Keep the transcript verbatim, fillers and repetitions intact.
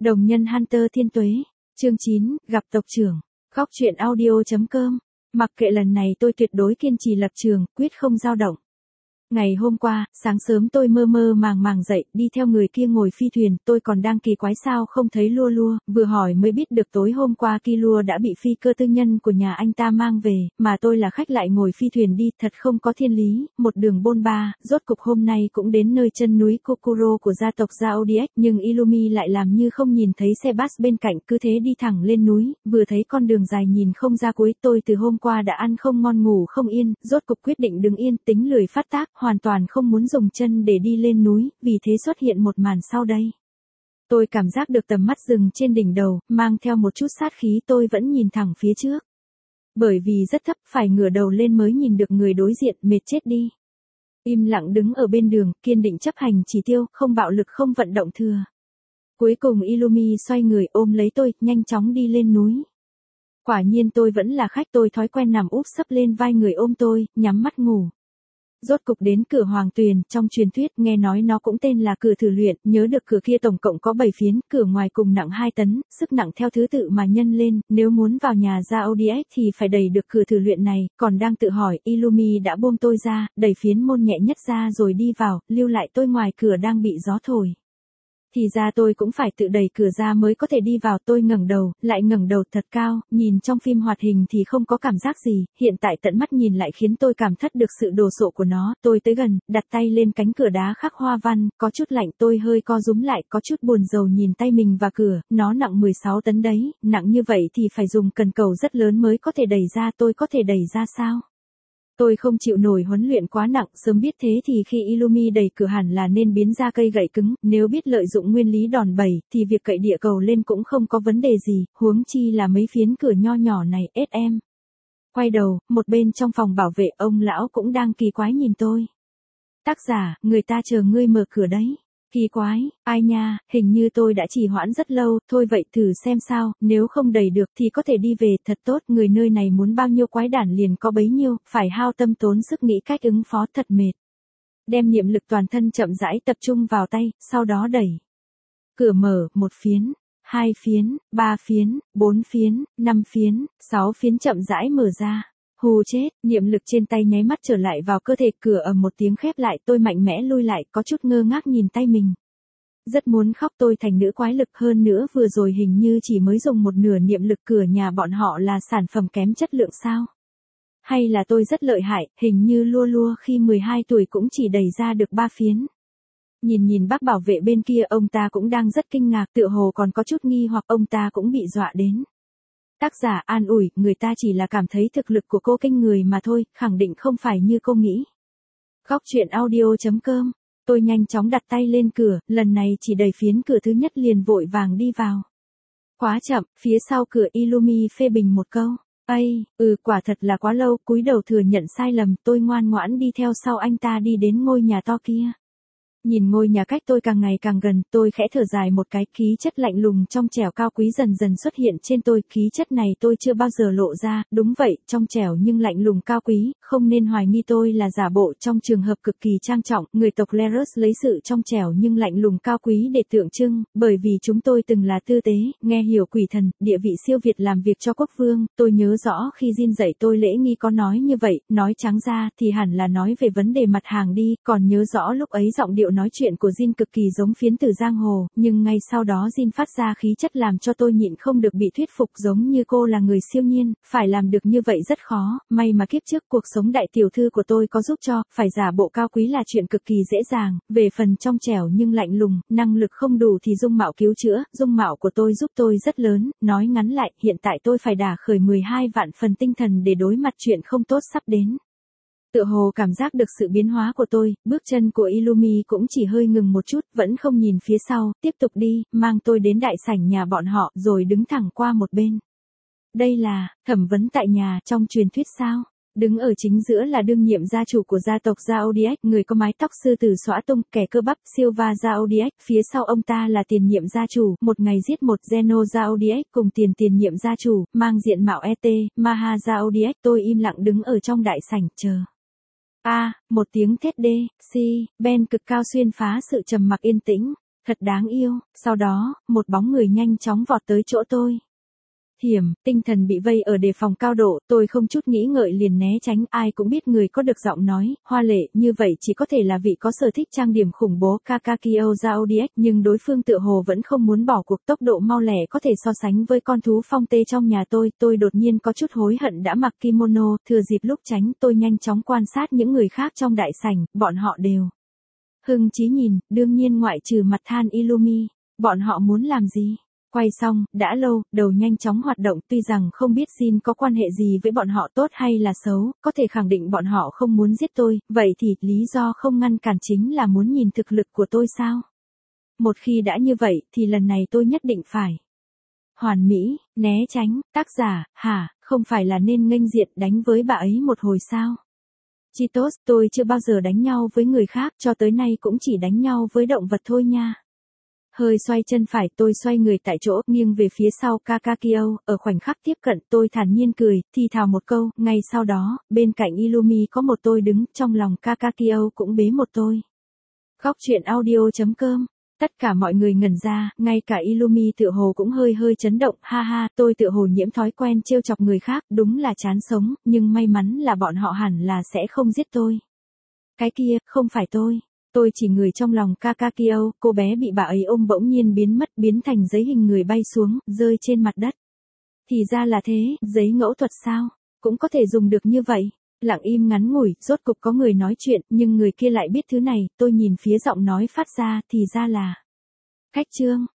Đồng nhân Hunter Thiên Tuế, chương chín, gặp tộc trưởng, góc truyện audio.com. Mặc kệ lần này tôi tuyệt đối kiên trì lập trường, quyết không dao động. Ngày hôm qua, sáng sớm tôi mơ mơ màng màng dậy, đi theo người kia ngồi phi thuyền, tôi còn đang kỳ quái sao không thấy Lua Lua, vừa hỏi mới biết được tối hôm qua Killua đã bị phi cơ tư nhân của nhà anh ta mang về, mà tôi là khách lại ngồi phi thuyền đi, thật không có thiên lý, một đường bôn ba, rốt cục hôm nay cũng đến nơi chân núi Kokoro của gia tộc Zodiac, nhưng Illumi lại làm như không nhìn thấy xe bus bên cạnh, cứ thế đi thẳng lên núi, vừa thấy con đường dài nhìn không ra cuối, tôi từ hôm qua đã ăn không ngon ngủ không yên, rốt cục quyết định đứng yên, tính lười phát tác, hoàn toàn không muốn dùng chân để đi lên núi, vì thế xuất hiện một màn sau đây. Tôi cảm giác được tầm mắt rừng trên đỉnh đầu, mang theo một chút sát khí, tôi vẫn nhìn thẳng phía trước. Bởi vì rất thấp, phải ngửa đầu lên mới nhìn được người đối diện, mệt chết đi. Im lặng đứng ở bên đường, kiên định chấp hành chỉ tiêu, không bạo lực không vận động thừa. Cuối cùng Illumi xoay người ôm lấy tôi, nhanh chóng đi lên núi. Quả nhiên tôi vẫn là khách, tôi thói quen nằm úp sấp lên vai người ôm tôi, nhắm mắt ngủ. Rốt cục đến cửa Hoàng Tuyền, trong truyền thuyết nghe nói nó cũng tên là cửa thử luyện, nhớ được cửa kia tổng cộng có bảy phiến, cửa ngoài cùng nặng hai tấn, sức nặng theo thứ tự mà nhân lên, nếu muốn vào nhà Zodiac thì phải đẩy được cửa thử luyện này, còn đang tự hỏi, Illumi đã buông tôi ra, đẩy phiến môn nhẹ nhất ra rồi đi vào, lưu lại tôi ngoài cửa đang bị gió thổi. Thì ra tôi cũng phải tự đẩy cửa ra mới có thể đi vào, tôi ngẩng đầu, lại ngẩng đầu thật cao, nhìn trong phim hoạt hình thì không có cảm giác gì, hiện tại tận mắt nhìn lại khiến tôi cảm thất được sự đồ sộ của nó, tôi tới gần, đặt tay lên cánh cửa đá khắc hoa văn, có chút lạnh, tôi hơi co rúm lại, có chút buồn rầu nhìn tay mình và cửa, nó nặng mười sáu tấn đấy, nặng như vậy thì phải dùng cần cầu rất lớn mới có thể đẩy ra, tôi có thể đẩy ra sao? Tôi không chịu nổi huấn luyện quá nặng, sớm biết thế thì khi Illumi đẩy cửa hẳn là nên biến ra cây gậy cứng, nếu biết lợi dụng nguyên lý đòn bẩy, thì việc cậy địa cầu lên cũng không có vấn đề gì, huống chi là mấy phiến cửa nho nhỏ này, ết em. Quay đầu, một bên trong phòng bảo vệ, ông lão cũng đang kỳ quái nhìn tôi. Tác giả, người ta chờ ngươi mở cửa đấy. Kỳ quái, ai nha, hình như tôi đã trì hoãn rất lâu, thôi vậy thử xem sao, nếu không đẩy được thì có thể đi về, thật tốt, người nơi này muốn bao nhiêu quái đản liền có bấy nhiêu, phải hao tâm tốn sức nghĩ cách ứng phó, thật mệt. Đem niệm lực toàn thân chậm rãi tập trung vào tay, sau đó đẩy. Cửa mở, một phiến, hai phiến, ba phiến, bốn phiến, năm phiến, sáu phiến chậm rãi mở ra. Hù chết, niệm lực trên tay nháy mắt trở lại vào cơ thể, cửa ầm một tiếng khép lại, tôi mạnh mẽ lui lại, có chút ngơ ngác nhìn tay mình. Rất muốn khóc, tôi thành nữ quái lực, hơn nữa vừa rồi hình như chỉ mới dùng một nửa niệm lực, cửa nhà bọn họ là sản phẩm kém chất lượng sao? Hay là tôi rất lợi hại, hình như Lua Lua khi mười hai tuổi cũng chỉ đẩy ra được ba phiến. Nhìn nhìn bác bảo vệ bên kia, ông ta cũng đang rất kinh ngạc, tựa hồ còn có chút nghi hoặc, ông ta cũng bị dọa đến. Tác giả an ủi, người ta chỉ là cảm thấy thực lực của cô kinh người mà thôi, khẳng định không phải như cô nghĩ. Góc truyện audio.com. Tôi nhanh chóng đặt tay lên cửa, lần này chỉ đẩy phiến cửa thứ nhất liền vội vàng đi vào. Quá chậm, phía sau cửa Illumi phê bình một câu. Ây, ừ quả thật là quá lâu, cúi đầu thừa nhận sai lầm, tôi ngoan ngoãn đi theo sau anh ta đi đến ngôi nhà to kia. Nhìn ngôi nhà cách tôi càng ngày càng gần, tôi khẽ thở dài một cái, khí chất lạnh lùng trong trẻo cao quý dần dần xuất hiện trên tôi, khí chất này tôi chưa bao giờ lộ ra, đúng vậy, trong trẻo nhưng lạnh lùng cao quý, không nên hoài nghi tôi là giả bộ, trong trường hợp cực kỳ trang trọng, người tộc Lerus lấy sự trong trẻo nhưng lạnh lùng cao quý để tượng trưng, bởi vì chúng tôi từng là tư tế, nghe hiểu quỷ thần, địa vị siêu việt làm việc cho quốc vương, tôi nhớ rõ khi Jin dạy tôi lễ nghi có nói như vậy, nói trắng ra thì hẳn là nói về vấn đề mặt hàng đi, còn nhớ rõ lúc ấy giọng điệu nói chuyện của Jin cực kỳ giống phiến tử giang hồ, nhưng ngay sau đó Jin phát ra khí chất làm cho tôi nhịn không được bị thuyết phục, giống như cô là người siêu nhiên, phải làm được như vậy rất khó, may mà kiếp trước cuộc sống đại tiểu thư của tôi có giúp cho, phải giả bộ cao quý là chuyện cực kỳ dễ dàng, về phần trong trẻo nhưng lạnh lùng, năng lực không đủ thì dung mạo cứu chữa, dung mạo của tôi giúp tôi rất lớn, nói ngắn lại, hiện tại tôi phải đả khởi mười hai vạn phần tinh thần để đối mặt chuyện không tốt sắp đến. Tựa hồ cảm giác được sự biến hóa của tôi, bước chân của Illumi cũng chỉ hơi ngừng một chút, vẫn không nhìn phía sau, tiếp tục đi, mang tôi đến đại sảnh nhà bọn họ, rồi đứng thẳng qua một bên. Đây là, thẩm vấn tại nhà, trong truyền thuyết sao? Đứng ở chính giữa là đương nhiệm gia chủ của gia tộc Zodiac, người có mái tóc sư tử xõa tung, kẻ cơ bắp, Silva Zodiac, phía sau ông ta là tiền nhiệm gia chủ, một ngày giết một Zeno Zodiac cùng tiền tiền nhiệm gia chủ, mang diện mạo e tê, Maha Zodiac, tôi im lặng đứng ở trong đại sảnh, chờ. A, à, một tiếng thét đê, si, Ben cực cao xuyên phá sự trầm mặc yên tĩnh. Thật đáng yêu, sau đó, một bóng người nhanh chóng vọt tới chỗ tôi. Hiểm, tinh thần bị vây ở đề phòng cao độ, tôi không chút nghĩ ngợi liền né tránh, ai cũng biết người có được giọng nói, hoa lệ, như vậy chỉ có thể là vị có sở thích trang điểm khủng bố Kakakio Zodiac, nhưng đối phương tựa hồ vẫn không muốn bỏ cuộc, tốc độ mau lẻ có thể so sánh với con thú phong tê trong nhà tôi, tôi đột nhiên có chút hối hận đã mặc kimono, thừa dịp lúc tránh, tôi nhanh chóng quan sát những người khác trong đại sảnh, bọn họ đều hưng chí nhìn, đương nhiên ngoại trừ mặt than Illumi, bọn họ muốn làm gì? Quay xong, đã lâu, đầu nhanh chóng hoạt động, tuy rằng không biết Jin có quan hệ gì với bọn họ tốt hay là xấu, có thể khẳng định bọn họ không muốn giết tôi, vậy thì lý do không ngăn cản chính là muốn nhìn thực lực của tôi sao? Một khi đã như vậy, thì lần này tôi nhất định phải hoàn mỹ, né tránh, tác giả, hả, không phải là nên nghênh diện đánh với bà ấy một hồi sao? Cheetos, tôi chưa bao giờ đánh nhau với người khác, cho tới nay cũng chỉ đánh nhau với động vật thôi nha. Hơi xoay chân phải, tôi xoay người tại chỗ, nghiêng về phía sau Kakakio, ở khoảnh khắc tiếp cận, tôi thản nhiên cười, thì thào một câu, ngay sau đó, bên cạnh Illumi có một tôi đứng, trong lòng Kakakio cũng bế một tôi. Góc truyện audio chấm com. Tất cả mọi người ngẩn ra, ngay cả Illumi tựa hồ cũng hơi hơi chấn động, ha ha, tôi tựa hồ nhiễm thói quen trêu chọc người khác, đúng là chán sống, nhưng may mắn là bọn họ hẳn là sẽ không giết tôi. Cái kia, không phải tôi. Tôi chỉ người trong lòng Kakakio, cô bé bị bà ấy ôm bỗng nhiên biến mất, biến thành giấy hình người bay xuống, rơi trên mặt đất. Thì ra là thế, giấy ngẫu thuật sao? Cũng có thể dùng được như vậy. Lặng im ngắn ngủi, rốt cục có người nói chuyện, nhưng người kia lại biết thứ này, tôi nhìn phía giọng nói phát ra, thì ra là cách chương.